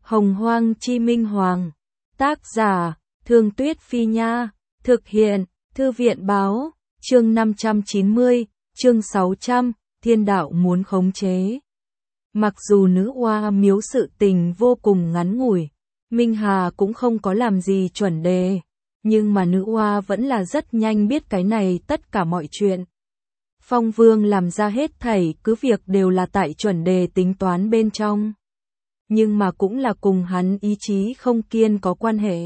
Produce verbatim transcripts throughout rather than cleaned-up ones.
Hồng Hoang Chi Minh Hoàng. Tác giả, Thương Tuyết Phi Nha. Thực hiện, Thư viện Báo. Chương năm trăm chín mươi, chương sáu trăm, Thiên đạo muốn khống chế. Mặc dù nữ oa miếu sự tình vô cùng ngắn ngủi, Minh Hà cũng không có làm gì chuẩn đề, nhưng mà nữ oa vẫn là rất nhanh biết cái này tất cả mọi chuyện. Phong Vương làm ra hết thảy cứ việc đều là tại chuẩn đề tính toán bên trong, nhưng mà cũng là cùng hắn ý chí không kiên có quan hệ.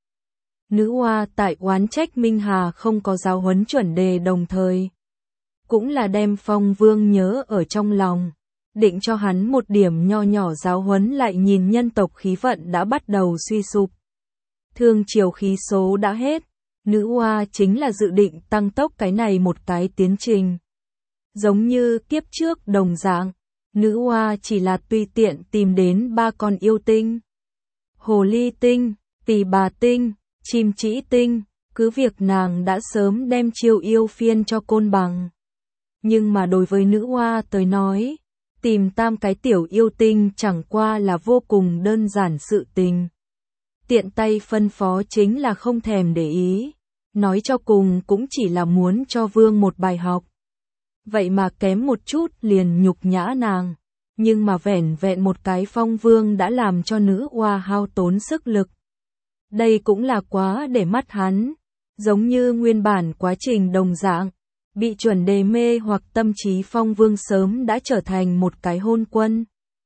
Nữ oa tại oán trách Minh Hà không có giáo huấn chuẩn đề, đồng thời cũng là đem Phong Vương nhớ ở trong lòng, định cho hắn một điểm nho nhỏ giáo huấn. Lại nhìn nhân tộc khí vận đã bắt đầu suy sụp, thương triều khí số đã hết, nữ oa chính là dự định tăng tốc cái này một cái tiến trình. Giống như kiếp trước đồng dạng, nữ oa chỉ là tùy tiện tìm đến ba con yêu tinh. Hồ ly tinh, tỳ bà tinh, chim trĩ tinh, cứ việc nàng đã sớm đem chiêu yêu phiên cho Côn Bằng. Nhưng mà đối với nữ oa tới nói, tìm tam cái tiểu yêu tinh chẳng qua là vô cùng đơn giản sự tình. Tiện tay phân phó chính là không thèm để ý, nói cho cùng cũng chỉ là muốn cho Vương một bài học. Vậy mà kém một chút liền nhục nhã nàng, nhưng mà vẻn vẹn một cái Phong Vương đã làm cho nữ oa hao tốn sức lực. Đây cũng là quá để mắt hắn, giống như nguyên bản quá trình đồng dạng, bị chuẩn đề mê hoặc tâm trí Phong Vương sớm đã trở thành một cái hôn quân.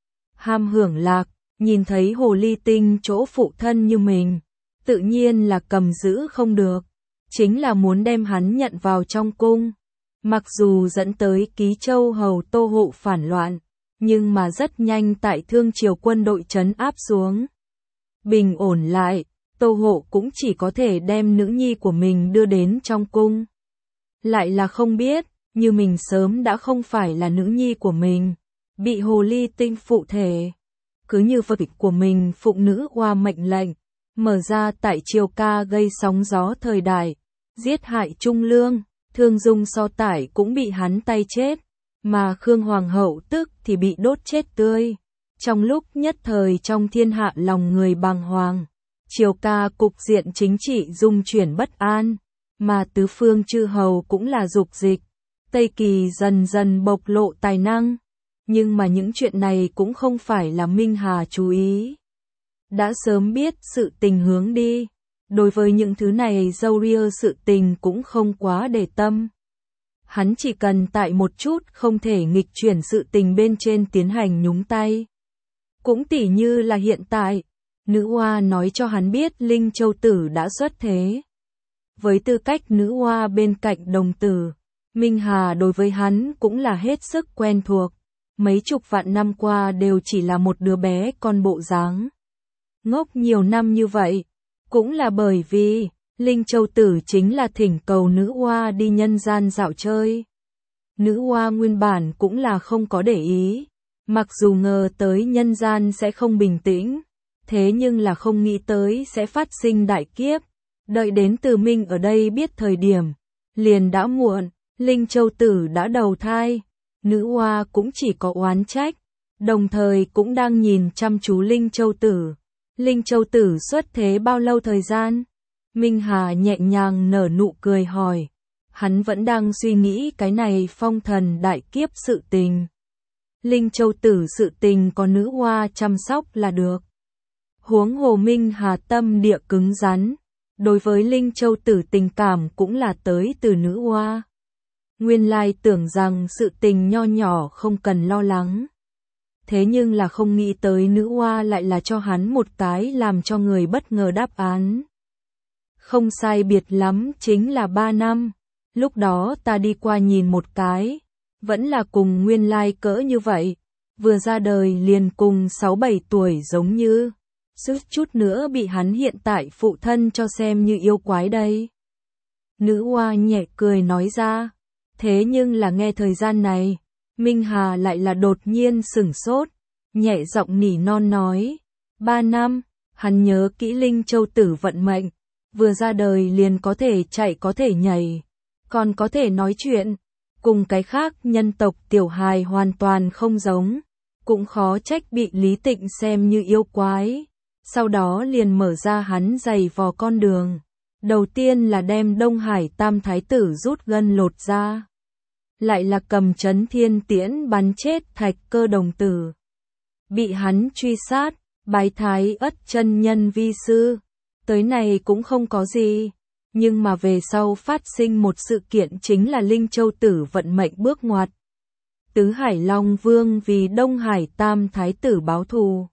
Ham hưởng lạc, nhìn thấy hồ ly tinh chỗ phụ thân như mình, tự nhiên là cầm giữ không được, chính là muốn đem hắn nhận vào trong cung. Mặc dù dẫn tới Ký Châu hầu Tô Hộ phản loạn, nhưng mà rất nhanh tại Thương Triều quân đội trấn áp xuống, bình ổn lại, Tô Hộ cũng chỉ có thể đem nữ nhi của mình đưa đến trong cung. Lại là không biết, như mình sớm đã không phải là nữ nhi của mình, bị hồ ly tinh phụ thể. Cứ như vật của mình phụng nữ oa mệnh lệnh, mở ra tại Triều ca gây sóng gió thời đại, giết hại Trung Lương, Thương Dung so tải cũng bị hắn tay chết, mà Khương Hoàng hậu tức thì bị đốt chết tươi. Trong lúc nhất thời trong thiên hạ lòng người bàng hoàng, Triều ca cục diện chính trị dung chuyển bất an, mà tứ phương chư hầu cũng là dục dịch. Tây Kỳ dần dần bộc lộ tài năng, nhưng mà những chuyện này cũng không phải là Minh Hà chú ý. Đã sớm biết sự tình hướng đi, đối với những thứ này dâu ria sự tình cũng không quá để tâm. Hắn chỉ cần tại một chút không thể nghịch chuyển sự tình bên trên tiến hành nhúng tay. Cũng tỉ như là hiện tại, nữ oa nói cho hắn biết Linh Châu Tử đã xuất thế. Với tư cách nữ oa bên cạnh đồng tử, Minh Hà đối với hắn cũng là hết sức quen thuộc. Mấy chục vạn năm qua đều chỉ là một đứa bé con bộ dáng. Ngốc nhiều năm như vậy, cũng là bởi vì Linh Châu Tử chính là thỉnh cầu nữ oa đi nhân gian dạo chơi. Nữ oa nguyên bản cũng là không có để ý, mặc dù ngờ tới nhân gian sẽ không bình tĩnh, thế nhưng là không nghĩ tới sẽ phát sinh đại kiếp. Đợi đến Từ Minh ở đây biết thời điểm, liền đã muộn, Linh Châu Tử đã đầu thai. Nữ oa cũng chỉ có oán trách, đồng thời cũng đang nhìn chăm chú Linh Châu Tử. Linh Châu Tử xuất thế bao lâu thời gian? Minh Hà nhẹ nhàng nở nụ cười hỏi. Hắn vẫn đang suy nghĩ cái này phong thần đại kiếp sự tình. Linh Châu Tử sự tình có nữ oa chăm sóc là được. Huống hồ Minh Hà tâm địa cứng rắn, đối với Linh Châu Tử tình cảm cũng là tới từ nữ oa. Nguyên lai tưởng rằng sự tình nho nhỏ không cần lo lắng. Thế nhưng là không nghĩ tới nữ oa lại là cho hắn một cái làm cho người bất ngờ đáp án. Không sai biệt lắm chính là ba năm. Lúc đó ta đi qua nhìn một cái, vẫn là cùng nguyên lai cỡ như vậy. Vừa ra đời liền cùng sáu bảy tuổi giống như, suýt chút nữa bị hắn hiện tại phụ thân cho xem như yêu quái đây. Nữ oa nhẹ cười nói ra. Thế nhưng là nghe thời gian này, Minh Hà lại là đột nhiên sửng sốt, nhẹ giọng nỉ non nói. Ba năm, hắn nhớ kỹ Linh Châu Tử vận mệnh, vừa ra đời liền có thể chạy có thể nhảy, còn có thể nói chuyện, cùng cái khác nhân tộc tiểu hài hoàn toàn không giống. cũng khó trách bị Lý Tịnh xem như yêu quái. Sau đó liền mở ra hắn giày vò con đường. Đầu tiên là đem Đông Hải Tam Thái tử rút gân lột ra. Lại là cầm Chấn Thiên Tiễn bắn chết Thạch Cơ đồng tử. Bị hắn truy sát, bái Thái Ất chân nhân vi sư. Tới này cũng không có gì. Nhưng mà về sau phát sinh một sự kiện chính là Linh Châu Tử vận mệnh bước ngoặt. Tứ Hải Long Vương vì Đông Hải Tam Thái tử báo thù.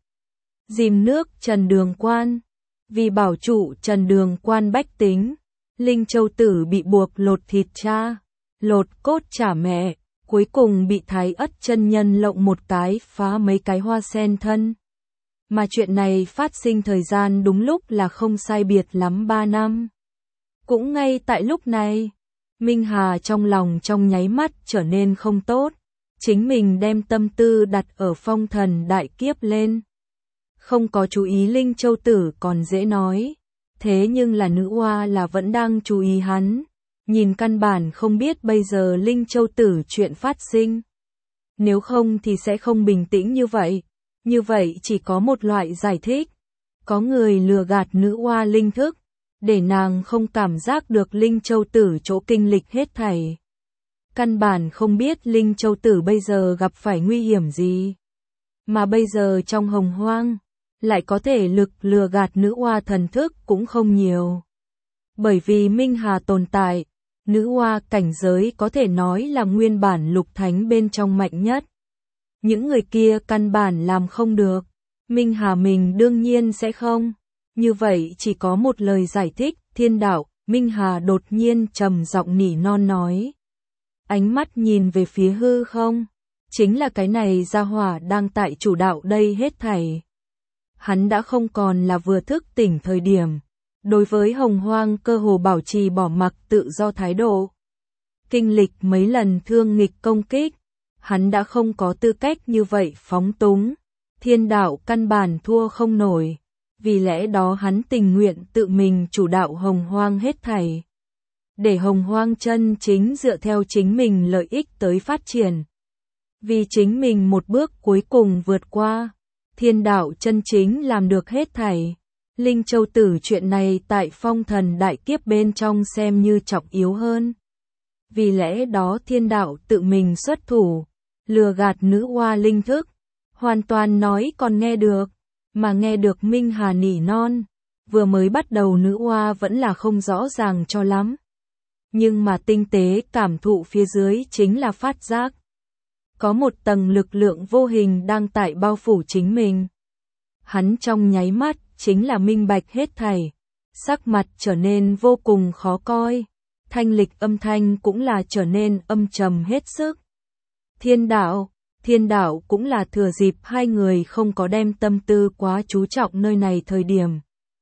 Dìm nước Trần Đường Quan. Vì bảo trụ Trần Đường Quan bách tính. Linh Châu Tử bị buộc lột thịt cha, lột cốt trả mẹ. Cuối cùng bị Thái Ất chân nhân lộng một cái phá mấy cái hoa sen thân. Mà chuyện này phát sinh thời gian đúng lúc là không sai biệt lắm ba năm. Cũng ngay tại lúc này, Minh Hà trong lòng trong nháy mắt trở nên không tốt. Chính mình đem tâm tư đặt ở phong thần đại kiếp lên. Không có chú ý Linh Châu Tử còn dễ nói. Thế nhưng là nữ oa là vẫn đang chú ý hắn. Nhìn căn bản không biết bây giờ Linh Châu Tử chuyện phát sinh. Nếu không thì sẽ không bình tĩnh như vậy. Như vậy chỉ có một loại giải thích. Có người lừa gạt nữ oa linh thức. Để nàng không cảm giác được Linh Châu Tử chỗ kinh lịch hết thảy. Căn bản không biết Linh Châu Tử bây giờ gặp phải nguy hiểm gì. Mà bây giờ trong hồng hoang, lại có thể lực lừa gạt nữ oa thần thức cũng không nhiều. Bởi vì Minh Hà tồn tại, nữ oa cảnh giới có thể nói là nguyên bản lục thánh bên trong mạnh nhất. Những người kia căn bản làm không được. Minh Hà mình đương nhiên sẽ không. Như vậy chỉ có một lời giải thích, thiên đạo. Minh Hà đột nhiên trầm giọng nỉ non nói. Ánh mắt nhìn về phía hư không. Chính là cái này gia hỏa đang tại chủ đạo đây hết thảy. Hắn đã không còn là vừa thức tỉnh thời điểm. Đối với hồng hoang cơ hồ bảo trì bỏ mặc tự do thái độ. Kinh lịch mấy lần thương nghịch công kích. Hắn đã không có tư cách như vậy phóng túng. Thiên đạo căn bản thua không nổi. Vì lẽ đó hắn tình nguyện tự mình chủ đạo hồng hoang hết thảy. Để hồng hoang chân chính dựa theo chính mình lợi ích tới phát triển. Vì chính mình một bước cuối cùng vượt qua. Thiên đạo chân chính làm được hết thảy. Linh Châu Tử chuyện này tại phong thần đại kiếp bên trong xem như trọng yếu hơn. Vì lẽ đó thiên đạo tự mình xuất thủ. Lừa gạt nữ oa linh thức. Hoàn toàn nói còn nghe được. Mà nghe được Minh Hà nỉ non. Vừa mới bắt đầu nữ oa vẫn là không rõ ràng cho lắm. Nhưng mà tinh tế cảm thụ phía dưới chính là phát giác. Có một tầng lực lượng vô hình đang tại bao phủ chính mình. Hắn trong nháy mắt chính là minh bạch hết thảy. Sắc mặt trở nên vô cùng khó coi. Thanh lịch âm thanh cũng là trở nên âm trầm hết sức. Thiên đạo, thiên đạo cũng là thừa dịp hai người không có đem tâm tư quá chú trọng nơi này thời điểm.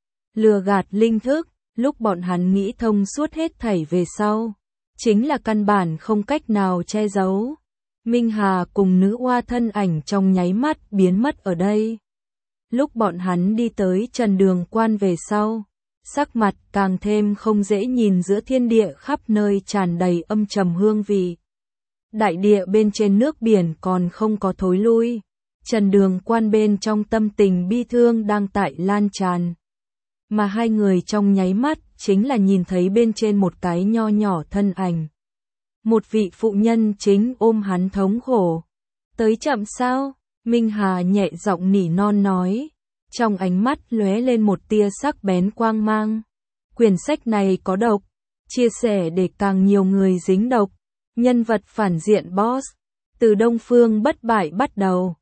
Lừa gạt linh thức, lúc bọn hắn nghĩ thông suốt hết thảy về sau. Chính là căn bản không cách nào che giấu. Minh Hà cùng nữ oa thân ảnh trong nháy mắt biến mất ở đây. Lúc bọn hắn đi tới Trần Đường Quan về sau, sắc mặt càng thêm không dễ nhìn giữa thiên địa khắp nơi tràn đầy âm trầm hương vị. Đại địa bên trên nước biển còn không có thối lui. Trần Đường Quan bên trong tâm tình bi thương đang tại lan tràn. Mà hai người trong nháy mắt chính là nhìn thấy bên trên một cái nho nhỏ thân ảnh. Một vị phụ nhân chính ôm hắn thống khổ. Tới chậm sao? Minh Hà nhẹ giọng nỉ non nói. Trong ánh mắt lóe lên một tia sắc bén quang mang. Quyển sách này có độc. Chia sẻ để càng nhiều người dính độc. Nhân vật phản diện boss. Từ Đông Phương bất bại bắt đầu.